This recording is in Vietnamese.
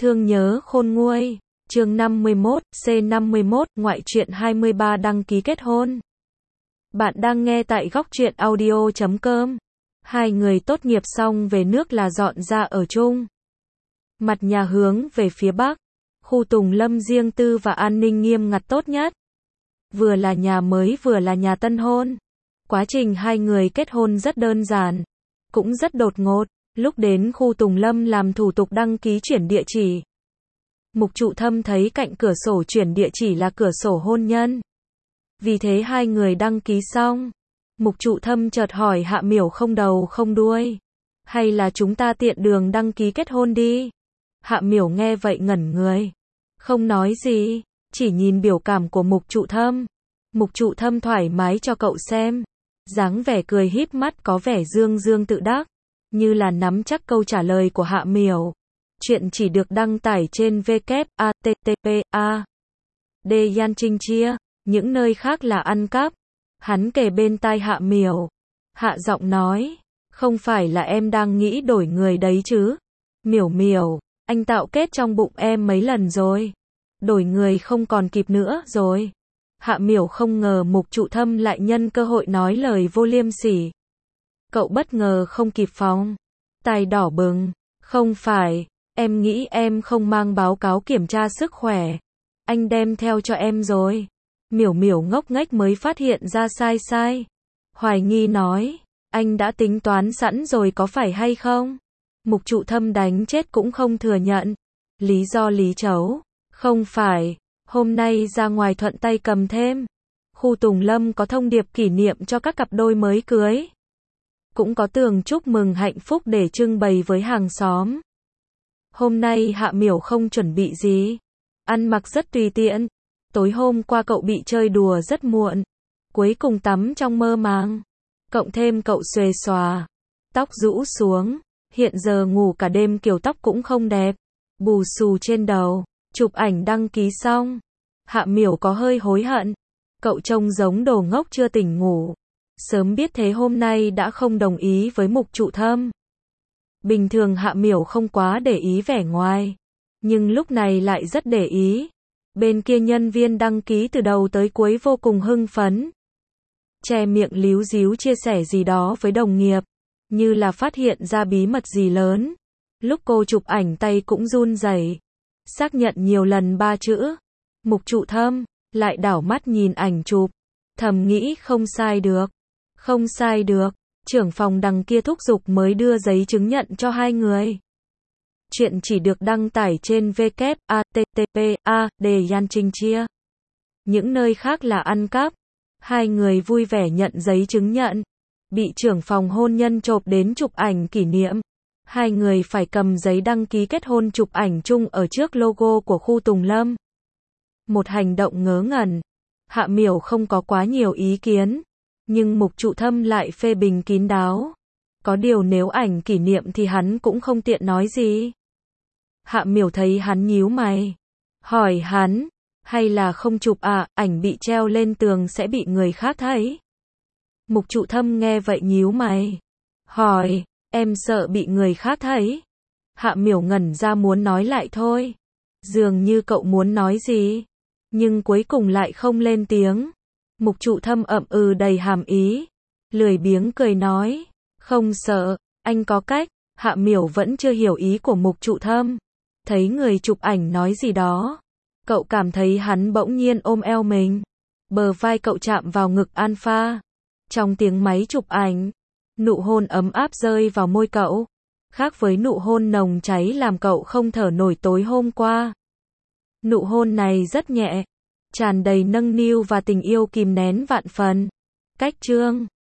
Thương nhớ khôn nguôi. Chương 51, C51, ngoại truyện 23 đăng ký kết hôn. Bạn đang nghe tại góc truyện audio.com. Hai người tốt nghiệp xong về nước là dọn ra ở chung. Mặt nhà hướng về phía bắc, khu Tùng Lâm riêng tư và an ninh nghiêm ngặt tốt nhất. Vừa là nhà mới vừa là nhà tân hôn. Quá trình hai người kết hôn rất đơn giản, cũng rất đột ngột. Lúc đến khu Tùng Lâm làm thủ tục đăng ký chuyển địa chỉ, Mục Trụ Thâm thấy cạnh cửa sổ chuyển địa chỉ là cửa sổ hôn nhân. Vì thế hai người đăng ký xong, Mục Trụ Thâm chợt hỏi Hạ Miểu không đầu không đuôi, hay là chúng ta tiện đường đăng ký kết hôn đi? Hạ Miểu nghe vậy ngẩn người, không nói gì, chỉ nhìn biểu cảm của Mục Trụ Thâm. Mục Trụ Thâm thoải mái cho cậu xem, dáng vẻ cười híp mắt có vẻ dương dương tự đắc, như là nắm chắc câu trả lời của Hạ Miểu. Chuyện chỉ được đăng tải trên www.http://. Yan Trinh Chia, những nơi khác là ăn cắp. Hắn kề bên tai Hạ Miểu, hạ giọng nói, không phải là em đang nghĩ đổi người đấy chứ? Miểu Miểu, anh tạo kết trong bụng em mấy lần rồi, đổi người không còn kịp nữa rồi. Hạ Miểu không ngờ Mục Trụ Thâm lại nhân cơ hội nói lời vô liêm sỉ. Cậu bất ngờ không kịp phòng, tai đỏ bừng, không phải, em nghĩ em không mang báo cáo kiểm tra sức khỏe, anh đem theo cho em rồi. Miểu Miểu ngốc nghếch mới phát hiện ra sai, hoài nghi nói, anh đã tính toán sẵn rồi có phải hay không? Mục Trụ Thâm đánh chết cũng không thừa nhận, lý do lý chấu, không phải, hôm nay ra ngoài thuận tay cầm thêm. Khu Tùng Lâm có thông điệp kỷ niệm cho các cặp đôi mới cưới, cũng có tường chúc mừng hạnh phúc để trưng bày với hàng xóm. Hôm nay Hạ Miểu không chuẩn bị gì, ăn mặc rất tùy tiện. Tối hôm qua cậu bị chơi đùa rất muộn, cuối cùng tắm trong mơ màng, cộng thêm cậu xuề xòa, tóc rũ xuống, hiện giờ ngủ cả đêm kiểu tóc cũng không đẹp, bù xù trên đầu. Chụp ảnh đăng ký xong, Hạ Miểu có hơi hối hận, cậu trông giống đồ ngốc chưa tỉnh ngủ. Sớm biết thế hôm nay đã không đồng ý với Mục Trụ Thâm. Bình thường Hạ Miểu không quá để ý vẻ ngoài, nhưng lúc này lại rất để ý. Bên kia nhân viên đăng ký từ đầu tới cuối vô cùng hưng phấn, che miệng líu díu chia sẻ gì đó với đồng nghiệp, như là phát hiện ra bí mật gì lớn. Lúc cô chụp ảnh tay cũng run rẩy, xác nhận nhiều lần 3 chữ. Mục Trụ Thâm lại đảo mắt nhìn ảnh chụp, thầm nghĩ không sai được, không sai được. Trưởng phòng đằng kia thúc giục mới đưa giấy chứng nhận cho hai người. Chuyện chỉ được đăng tải trên www.http://. Yan Trinh Chia, những nơi khác là ăn cắp. Hai người vui vẻ nhận giấy chứng nhận, bị trưởng phòng hôn nhân chộp đến chụp ảnh kỷ niệm. Hai người phải cầm giấy đăng ký kết hôn chụp ảnh chung ở trước logo của khu Tùng Lâm. Một hành động ngớ ngẩn. Hạ Miểu không có quá nhiều ý kiến, nhưng Mục Trụ Thâm lại phê bình kín đáo. Có điều nếu ảnh kỷ niệm thì hắn cũng không tiện nói gì. Hạ Miểu thấy hắn nhíu mày, hỏi hắn, hay là không chụp à, ảnh bị treo lên tường sẽ bị người khác thấy. Mục Trụ Thâm nghe vậy nhíu mày, hỏi, em sợ bị người khác thấy? Hạ Miểu ngẩn ra muốn nói lại thôi, dường như cậu muốn nói gì, nhưng cuối cùng lại không lên tiếng. Mục Trụ Thâm ậm ừ đầy hàm ý, lười biếng cười nói, không sợ, anh có cách. Hạ Miểu vẫn chưa hiểu ý của Mục Trụ Thâm, thấy người chụp ảnh nói gì đó, cậu cảm thấy hắn bỗng nhiên ôm eo mình, bờ vai cậu chạm vào ngực Alpha. Trong tiếng máy chụp ảnh, nụ hôn ấm áp rơi vào môi cậu, khác với nụ hôn nồng cháy làm cậu không thở nổi tối hôm qua. Nụ hôn này rất nhẹ, tràn đầy nâng niu và tình yêu kìm nén vạn phần. Cách chương